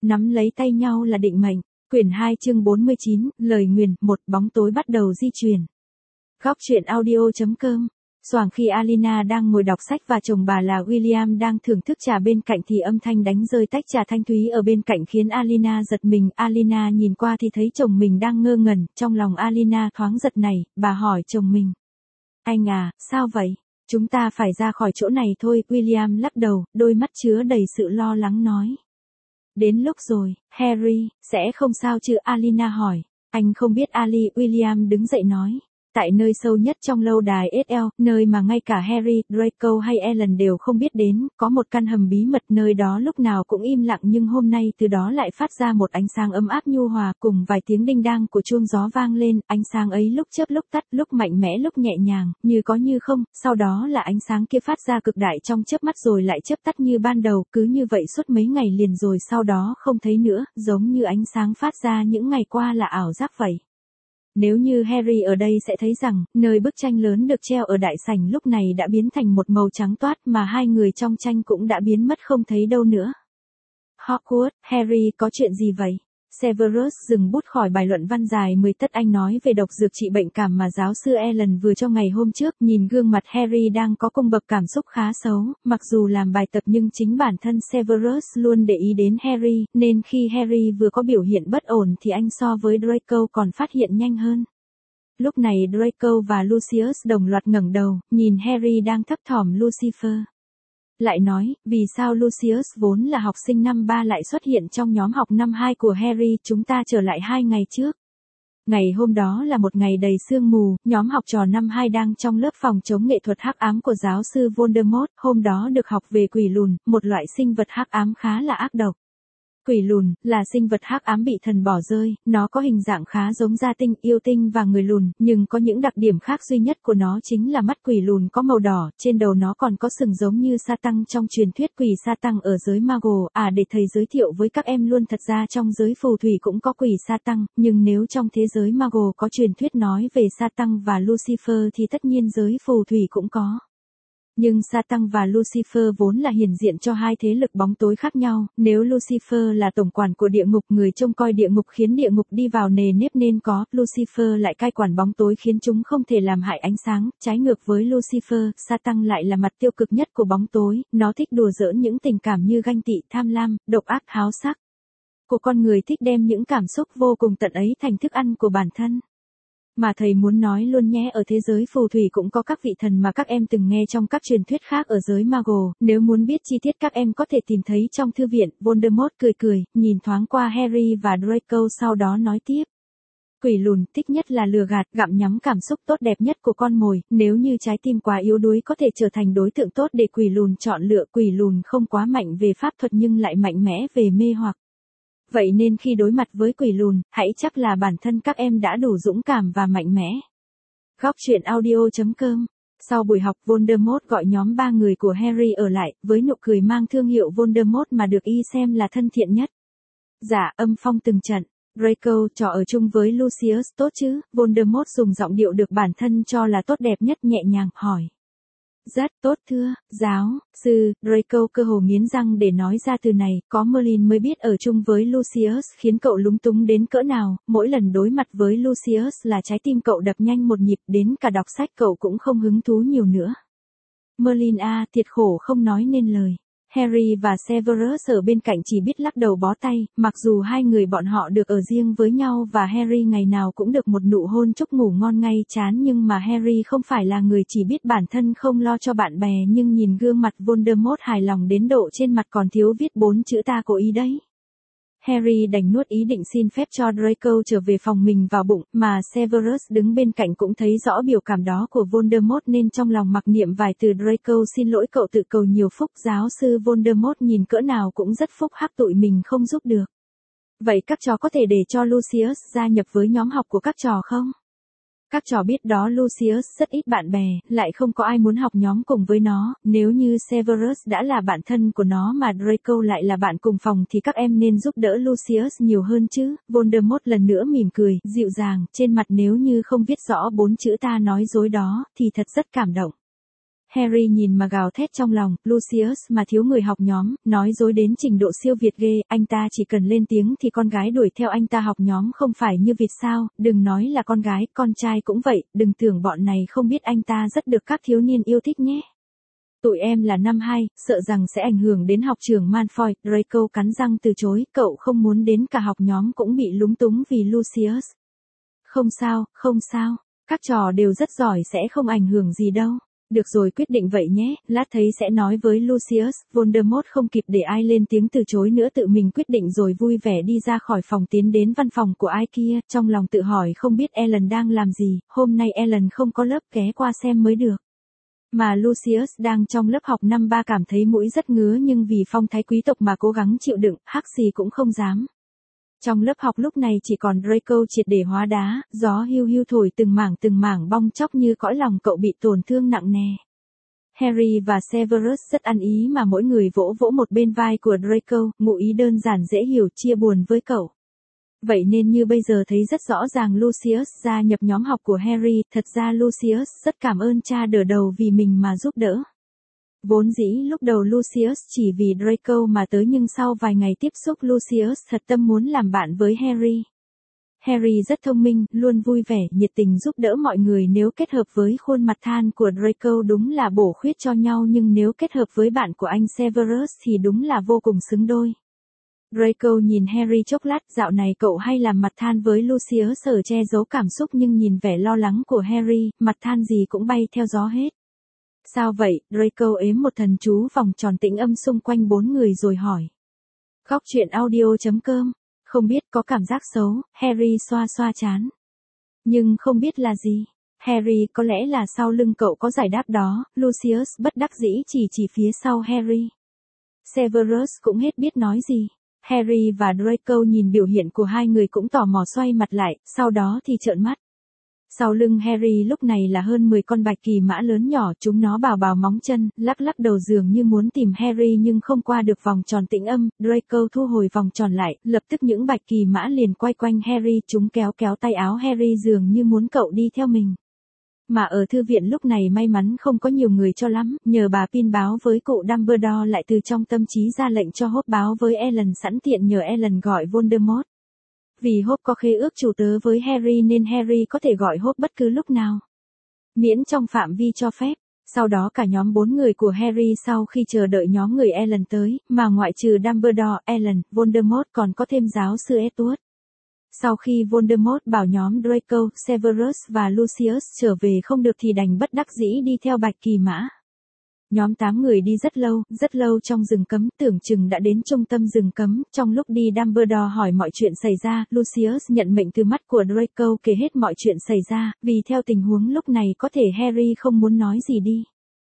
Nắm lấy tay nhau là định mệnh. Quyển 2 chương 49, lời nguyền, một bóng tối bắt đầu di chuyển. Góc truyện audio.com. Xoàng khi Alina đang ngồi đọc sách và chồng bà là William đang thưởng thức trà bên cạnh thì âm thanh đánh rơi tách trà thanh thúy ở bên cạnh khiến Alina giật mình. Alina nhìn qua thì thấy chồng mình đang ngơ ngẩn, trong lòng Alina thoáng giật nảy, bà hỏi chồng mình. Anh à, sao vậy? Chúng ta phải ra khỏi chỗ này thôi. William lắc đầu, đôi mắt chứa đầy sự lo lắng nói. Đến lúc rồi, Harry, sẽ không sao chứ? Alina hỏi. Anh không biết Ali. William đứng dậy nói. Tại nơi sâu nhất trong lâu đài SL, nơi mà ngay cả Harry, Draco hay Ellen đều không biết đến, có một căn hầm bí mật, nơi đó lúc nào cũng im lặng nhưng hôm nay từ đó lại phát ra một ánh sáng ấm áp nhu hòa cùng vài tiếng đinh đang của chuông gió vang lên. Ánh sáng ấy lúc chớp lúc tắt, lúc mạnh mẽ lúc nhẹ nhàng, như có như không, sau đó là ánh sáng kia phát ra cực đại trong chớp mắt rồi lại chớp tắt như ban đầu, cứ như vậy suốt mấy ngày liền rồi sau đó không thấy nữa, giống như ánh sáng phát ra những ngày qua là ảo giác vậy. Nếu như Harry ở đây sẽ thấy rằng, nơi bức tranh lớn được treo ở đại sảnh lúc này đã biến thành một màu trắng toát mà hai người trong tranh cũng đã biến mất không thấy đâu nữa. Hogwarts, Harry có chuyện gì vậy? Severus dừng bút khỏi bài luận văn dài 10 tất anh nói về độc dược trị bệnh cảm mà giáo sư Ellen vừa cho ngày hôm trước. Nhìn gương mặt Harry đang có cung bậc cảm xúc khá xấu, mặc dù làm bài tập nhưng chính bản thân Severus luôn để ý đến Harry, nên khi Harry vừa có biểu hiện bất ổn thì anh so với Draco còn phát hiện nhanh hơn. Lúc này Draco và Lucius đồng loạt ngẩng đầu, nhìn Harry đang thấp thỏm. Lucifer lại nói, vì sao Lucius vốn là học sinh năm 3 lại xuất hiện trong nhóm học năm 2 của Harry? Chúng ta trở lại 2 ngày trước. Ngày hôm đó là một ngày đầy sương mù, nhóm học trò năm 2 đang trong lớp phòng chống nghệ thuật hắc ám của giáo sư Voldemort, hôm đó được học về quỷ lùn, một loại sinh vật hắc ám khá là ác độc. Quỷ lùn là sinh vật hắc ám bị thần bỏ rơi, nó có hình dạng khá giống gia tinh, yêu tinh và người lùn, nhưng có những đặc điểm khác duy nhất của nó chính là mắt quỷ lùn có màu đỏ, trên đầu nó còn có sừng giống như sa tăng trong truyền thuyết quỷ sa tăng ở giới Mago. Để thầy giới thiệu với các em luôn, thật ra trong giới phù thủy cũng có quỷ sa tăng, nhưng nếu trong thế giới Mago có truyền thuyết nói về sa tăng và Lucifer thì tất nhiên giới phù thủy cũng có. Nhưng Satan và Lucifer vốn là hiển diện cho hai thế lực bóng tối khác nhau. Nếu Lucifer là tổng quản của địa ngục, người trông coi địa ngục khiến địa ngục đi vào nề nếp nên có, Lucifer lại cai quản bóng tối khiến chúng không thể làm hại ánh sáng. Trái ngược với Lucifer, Satan lại là mặt tiêu cực nhất của bóng tối, nó thích đùa giỡn những tình cảm như ganh tị, tham lam, độc ác, háo sắc của con người, thích đem những cảm xúc vô cùng tận ấy thành thức ăn của bản thân. Mà thầy muốn nói luôn nhé, ở thế giới phù thủy cũng có các vị thần mà các em từng nghe trong các truyền thuyết khác ở giới Mago, nếu muốn biết chi tiết các em có thể tìm thấy trong thư viện. Voldemort cười, nhìn thoáng qua Harry và Draco sau đó nói tiếp. Quỷ lùn thích nhất là lừa gạt, gặm nhắm cảm xúc tốt đẹp nhất của con mồi, nếu như trái tim quá yếu đuối có thể trở thành đối tượng tốt để quỷ lùn chọn lựa. Quỷ lùn không quá mạnh về pháp thuật nhưng lại mạnh mẽ về mê hoặc. Vậy nên khi đối mặt với quỷ lùn, hãy chắc là bản thân các em đã đủ dũng cảm và mạnh mẽ. Góc truyện audio.com. Sau buổi học, Voldemort gọi nhóm 3 người của Harry ở lại, với nụ cười mang thương hiệu Voldemort mà được y xem là thân thiện nhất. Dạ, âm phong từng trận. Draco, trò ở chung với Lucius tốt chứ? Voldemort dùng giọng điệu được bản thân cho là tốt đẹp nhất nhẹ nhàng, hỏi. Rất tốt thưa, giáo sư. Draco cơ hồ nghiến răng để nói ra từ này, có Merlin mới biết ở chung với Lucius khiến cậu lúng túng đến cỡ nào, mỗi lần đối mặt với Lucius là trái tim cậu đập nhanh một nhịp, đến cả đọc sách cậu cũng không hứng thú nhiều nữa. Merlin thiệt khổ không nói nên lời. Harry và Severus ở bên cạnh chỉ biết lắc đầu bó tay, mặc dù hai người bọn họ được ở riêng với nhau và Harry ngày nào cũng được một nụ hôn chúc ngủ ngon ngay chán, nhưng mà Harry không phải là người chỉ biết bản thân không lo cho bạn bè, nhưng nhìn gương mặt Voldemort hài lòng đến độ trên mặt còn thiếu viết 4 chữ ta cố ý đấy. Harry đành nuốt ý định xin phép cho Draco trở về phòng mình vào bụng, mà Severus đứng bên cạnh cũng thấy rõ biểu cảm đó của Voldemort nên trong lòng mặc niệm vài từ Draco xin lỗi cậu tự cầu nhiều phúc. Giáo sư Voldemort nhìn cỡ nào cũng rất phúc hắc, tụi mình không giúp được. Vậy các trò có thể để cho Lucius gia nhập với nhóm học của các trò không? Các trò biết đó, Lucius rất ít bạn bè, lại không có ai muốn học nhóm cùng với nó, nếu như Severus đã là bạn thân của nó mà Draco lại là bạn cùng phòng thì các em nên giúp đỡ Lucius nhiều hơn chứ. Voldemort lần nữa mỉm cười, dịu dàng, trên mặt nếu như không viết rõ 4 chữ ta nói dối đó, thì thật rất cảm động. Harry nhìn mà gào thét trong lòng, Lucius mà thiếu người học nhóm, nói dối đến trình độ siêu việt ghê, anh ta chỉ cần lên tiếng thì con gái đuổi theo anh ta học nhóm không phải như vịt sao, đừng nói là con gái, con trai cũng vậy, đừng tưởng bọn này không biết anh ta rất được các thiếu niên yêu thích nhé. Tụi em là năm 2, sợ rằng sẽ ảnh hưởng đến học trường Malfoy, Draco cắn răng từ chối, cậu không muốn đến cả học nhóm cũng bị lúng túng vì Lucius. Không sao, không sao, các trò đều rất giỏi sẽ không ảnh hưởng gì đâu. Được rồi quyết định vậy nhé, lát thấy sẽ nói với Lucius, Voldemort không kịp để ai lên tiếng từ chối nữa tự mình quyết định rồi vui vẻ đi ra khỏi phòng tiến đến văn phòng của ai kia, trong lòng tự hỏi không biết Ellen đang làm gì, hôm nay Ellen không có lớp ghé qua xem mới được. Mà Lucius đang trong lớp học năm 3 cảm thấy mũi rất ngứa nhưng vì phong thái quý tộc mà cố gắng chịu đựng, hắc xì cũng không dám. Trong lớp học lúc này chỉ còn Draco triệt để hóa đá, gió hiu hiu thổi từng mảng bong chóc như cõi lòng cậu bị tổn thương nặng nề. Harry và Severus rất ăn ý mà mỗi người vỗ vỗ một bên vai của Draco, ngụ ý đơn giản dễ hiểu chia buồn với cậu. Vậy nên như bây giờ thấy rất rõ ràng Lucius gia nhập nhóm học của Harry, thật ra Lucius rất cảm ơn cha đỡ đầu vì mình mà giúp đỡ. Vốn dĩ lúc đầu Lucius chỉ vì Draco mà tới nhưng sau vài ngày tiếp xúc Lucius thật tâm muốn làm bạn với Harry. Harry rất thông minh, luôn vui vẻ, nhiệt tình giúp đỡ mọi người nếu kết hợp với khuôn mặt than của Draco đúng là bổ khuyết cho nhau nhưng nếu kết hợp với bạn của anh Severus thì đúng là vô cùng xứng đôi. Draco nhìn Harry chốc lát, dạo này cậu hay làm mặt than với Lucius ở che giấu cảm xúc nhưng nhìn vẻ lo lắng của Harry, mặt than gì cũng bay theo gió hết. Sao vậy? Draco ếm một thần chú vòng tròn tĩnh âm xung quanh 4 người rồi hỏi. Góc truyện audio.com, không biết có cảm giác xấu, Harry xoa xoa trán. Nhưng không biết là gì. Harry có lẽ là sau lưng cậu có giải đáp đó, Lucius bất đắc dĩ chỉ phía sau Harry. Severus cũng hết biết nói gì. Harry và Draco nhìn biểu hiện của hai người cũng tò mò xoay mặt lại, sau đó thì trợn mắt. Sau lưng Harry lúc này là hơn 10 con bạch kỳ mã lớn nhỏ, chúng nó bào móng chân, lắc lắc đầu dường như muốn tìm Harry nhưng không qua được vòng tròn tĩnh âm, Draco thu hồi vòng tròn lại, lập tức những bạch kỳ mã liền quay quanh Harry, chúng kéo tay áo Harry dường như muốn cậu đi theo mình. Mà ở thư viện lúc này may mắn không có nhiều người cho lắm, nhờ bà Pin báo với cụ Dumbledore lại từ trong tâm trí ra lệnh cho Hốp báo với Ellen sẵn tiện nhờ Ellen gọi Voldemort. Vì Hốp có khế ước chủ tớ với Harry nên Harry có thể gọi Hốp bất cứ lúc nào. Miễn trong phạm vi cho phép. Sau đó cả nhóm 4 người của Harry sau khi chờ đợi nhóm người Ellen tới, mà ngoại trừ Dumbledore, Ellen, Voldemort còn có thêm giáo sư Edward. Sau khi Voldemort bảo nhóm Draco, Severus và Lucius trở về không được thì đành bất đắc dĩ đi theo bạch kỳ mã. Nhóm 8 người đi rất lâu trong rừng cấm, tưởng chừng đã đến trung tâm rừng cấm, trong lúc đi Dumbledore hỏi mọi chuyện xảy ra, Lucius nhận mệnh từ mắt của Draco kể hết mọi chuyện xảy ra, vì theo tình huống lúc này có thể Harry không muốn nói gì đi.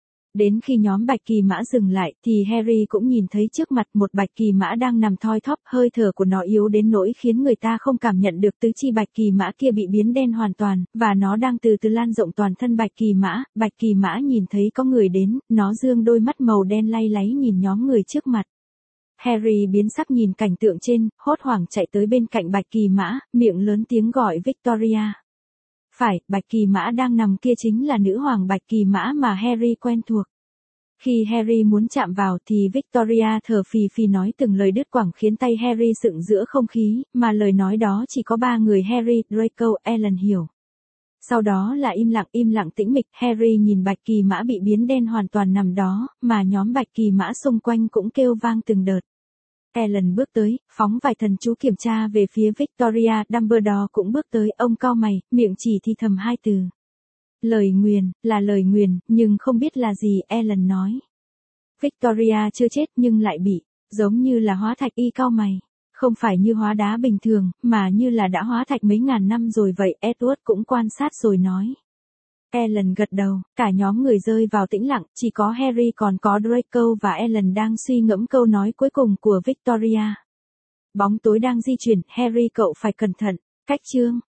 Đến khi nhóm bạch kỳ mã dừng lại, thì Harry cũng nhìn thấy trước mặt một bạch kỳ mã đang nằm thoi thóp, hơi thở của nó yếu đến nỗi khiến người ta không cảm nhận được tứ chi bạch kỳ mã kia bị biến đen hoàn toàn, và nó đang từ từ lan rộng toàn thân bạch kỳ mã nhìn thấy có người đến, nó dương đôi mắt màu đen lay láy nhìn nhóm người trước mặt. Harry biến sắc nhìn cảnh tượng trên, hốt hoảng chạy tới bên cạnh bạch kỳ mã, miệng lớn tiếng gọi Victoria. Phải, bạch kỳ mã đang nằm kia chính là nữ hoàng bạch kỳ mã mà Harry quen thuộc. Khi Harry muốn chạm vào thì Victoria thở phì nói từng lời đứt quãng khiến tay Harry sựng giữa không khí, mà lời nói đó chỉ có 3 người Harry, Draco, Ellen hiểu. Sau đó là im lặng tĩnh mịch, Harry nhìn bạch kỳ mã bị biến đen hoàn toàn nằm đó, mà nhóm bạch kỳ mã xung quanh cũng kêu vang từng đợt. Ellen bước tới, phóng vài thần chú kiểm tra về phía Victoria, Dumbledore cũng bước tới, ông cau mày, miệng chỉ thì thầm 2 từ. Lời nguyền, là lời nguyền, nhưng không biết là gì, Ellen nói. Victoria chưa chết nhưng lại bị, giống như là hóa thạch, y cau mày. Không phải như hóa đá bình thường, mà như là đã hóa thạch mấy ngàn năm rồi vậy, Edward cũng quan sát rồi nói. Ellen gật đầu, cả nhóm người rơi vào tĩnh lặng, chỉ có Harry còn có Draco và Ellen đang suy ngẫm câu nói cuối cùng của Victoria. Bóng tối đang di chuyển, Harry cậu phải cẩn thận, cách chương.